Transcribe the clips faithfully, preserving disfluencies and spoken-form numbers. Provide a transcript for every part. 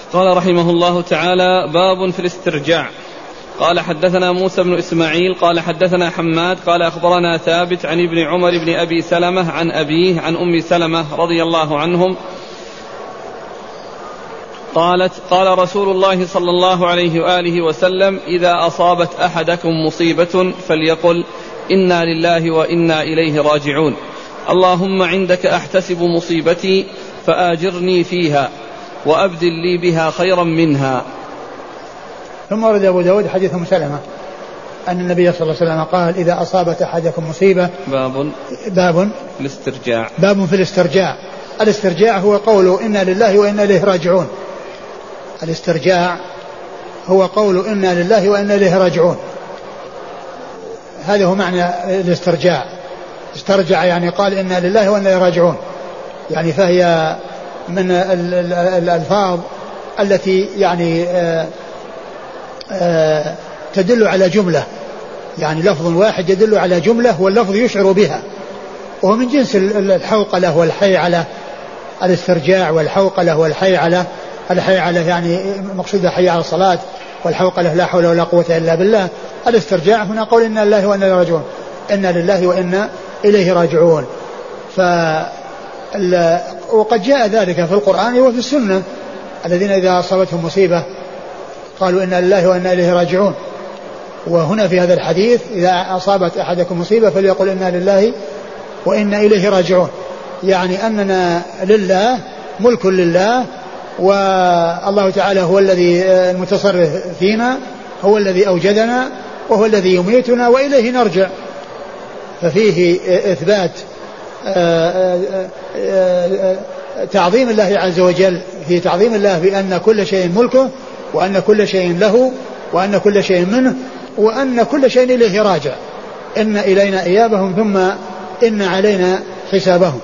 قال رحمه الله تعالى: باب في الاسترجاع. قال حدثنا موسى بن إسماعيل قال حدثنا حماد قال أخبرنا ثابت عن ابن عمر بن أبي سلمة عن أبيه عن أم سلمة رضي الله عنهم قالت: قال رسول الله صلى الله عليه وآله وسلم: إذا أصابت أحدكم مصيبة فليقل إنا لله وإنا إليه راجعون، اللهم عندك أحتسب مصيبتي فآجرني فيها وأبدل لي بها خيرا منها. ثم ورد أبو داود حديث أم سلمة أن النبي صلى الله عليه وسلم قال: إذا أصابت أحدكم مصيبة باب باب في الاسترجاع باب في الاسترجاع. الاسترجاع هو قوله إنا لله وإنا إليه راجعون. الاسترجاع هو قوله إنا لله وإنا إليه راجعون. هذا هو معنى الاسترجاع. استرجع يعني قال إنا لله وإنا إليه راجعون، يعني فهي من الألفاظ التي يعني آآ آآ تدل على جملة، يعني لفظ واحد يدل على جملة واللفظ يشعر بها، وهو من جنس الحوقلة والحيعلة. الاسترجاع والحوقلة والحيعلة، الحيعلة يعني مقصودها حي على الصلاة، والحوقلة لا حول ولا قوة إلا بالله. الاسترجاع هنا قول إنا لله وإنا إليه راجعون، إنا لله وإنا إليه راجعون. ف وقد جاء ذلك في القرآن وفي السنة، الذين إذا أصابتهم مصيبة قالوا إنا لله وإنا إليه راجعون. وهنا في هذا الحديث: إذا أصابت أحدكم مصيبة فليقل إنا لله وإنا إليه راجعون، يعني أننا لله، ملك لله، والله تعالى هو الذي المتصرف فينا، هو الذي أوجدنا وهو الذي يميتنا وإليه نرجع. ففيه إثبات تعظيم الله عز وجل، في تعظيم الله بأن كل شيء ملكه، وأن كل شيء له، وأن كل شيء منه، وأن كل شيء إليه راجع. إن إلينا إيابهم ثم إن علينا حسابهم.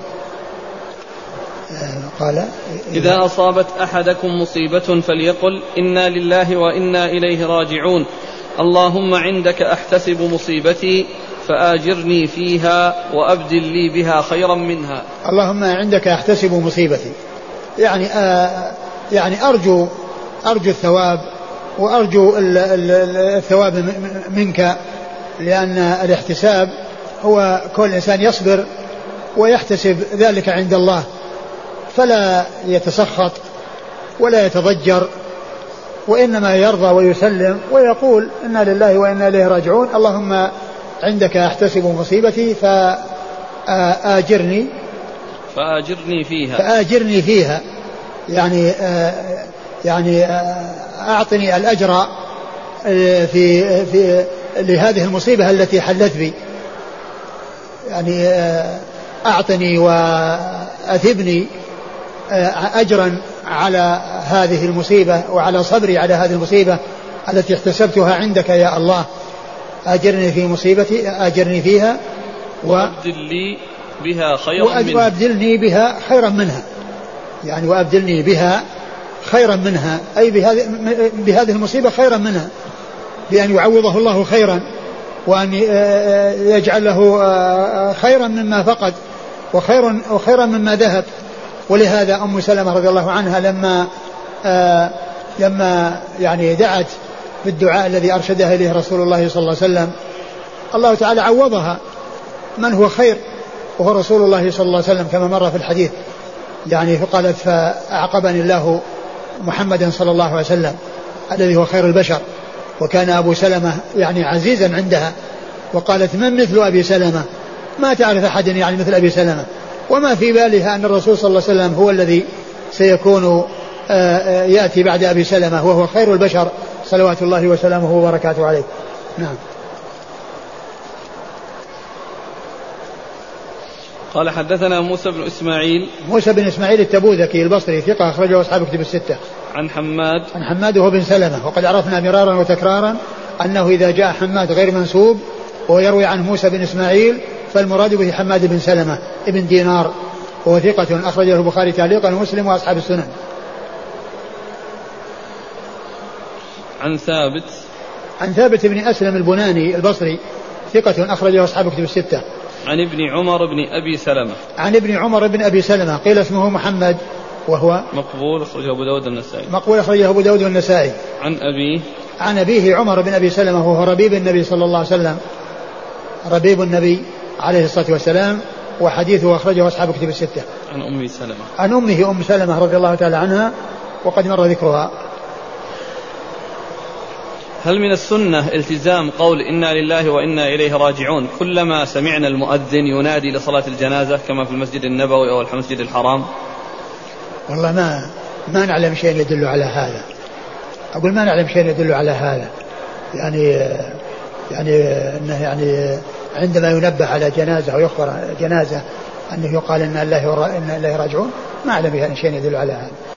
قال: إذا أصابت أحدكم مصيبة فليقل إنا لله وإنا إليه راجعون، اللهم عندك أحتسب مصيبتي فآجرني فيها وأبدل لي بها خيرا منها. اللهم عندك أحتسب مصيبتي، يعني آه يعني أرجو أرجو الثواب، وأرجو الثواب منك، لأن الاحتساب هو كل إنسان يصبر ويحتسب ذلك عند الله، فلا يتسخط ولا يتضجر، وإنما يرضى ويسلم ويقول إنا لله وإنا إليه راجعون، اللهم عندك أحتسب مصيبتي فآجرني فآجرني فيها فآجرني فيها يعني آه يعني آه أعطني الأجر في في لهذه المصيبة التي حلت بي، يعني آه أعطني وأثبني أجرا على هذه المصيبة وعلى صبري على هذه المصيبة التي احتسبتها عندك يا الله. أجرني في مصيبتي، أجرني فيها وأبدل لي بها خيرا منها، وأبدلني بها خيرا منها، يعني وأبدلني بها خيرا منها، أي بهذه بهذه المصيبة خيرا منها، بأن يعوضه الله خيرا، وأن يجعل له خيرا مما فقد وخيرا وخيرا مما ذهب. ولهذا أم سلمة رضي الله عنها لما آه لما يعني دعت بالدعاء الذي أرشدها إليه رسول الله صلى الله عليه وسلم، الله تعالى عوضها من هو خير، وهو رسول الله صلى الله عليه وسلم كما مر في الحديث، يعني فقالت: فأعقبني الله محمدا صلى الله عليه وسلم الذي هو خير البشر. وكان أبو سلمة يعني عزيزا عندها، وقالت: من مثل أبي سلمة؟ ما تعرف أحد يعني مثل أبي سلمة، وما في بالها أن الرسول صلى الله عليه وسلم هو الذي سيكون يأتي بعد أبي سلمة، وهو خير البشر صلوات الله وسلامه وبركاته عليه. نعم. قال حدثنا موسى بن إسماعيل موسى بن إسماعيل التبوذكي البصري ثقة أخرجه أصحاب كتب الستة. عن حماد عن حماد وهو بن سلمة، وقد عرفنا مرارا وتكرارا أنه إذا جاء حماد غير منسوب ويروي عن موسى بن إسماعيل فالمراد به حماد بن سلمة ابن دينار، وهو ثقة أخرجه البخاري تعليقا ومسلم وأصحاب السنن. عن ثابت عن ثابت بن أسلم البناني البصري ثقة أخرجه أصحاب كتب الستة. عن ابن عمر بن أبي سلمة عن ابن عمر بن أبي سلمة قيل اسمه محمد وهو مقبول أخرجه أبو داود والنسائي. مقبول أخرجه أبو داود والنسائي. عن أبيه عن أبيه عمر بن أبي سلمة وهو ربيب النبي صلى الله عليه وسلم، ربيب النبي عليه الصلاة والسلام، وحديثه أخرجه أصحاب كتب الستة. عن أم سلمة عن أمه أم سلمة رضي الله تعالى عنها وقد مر ذكرها. هل من السنة التزام قول إنا لله وإنا إليه راجعون كلما سمعنا المؤذن ينادي لصلاة الجنازة كما في المسجد النبوي أو المسجد الحرام؟ والله ما ما نعلم شيء يدل على هذا. أقول ما نعلم شيء يدل على هذا، يعني يعني أنه يعني عندما ينبه على جنازة أو يخبر جنازة أنه يقال إن الله إن الله راجعون، ما أعلم شيء يدل على هذا.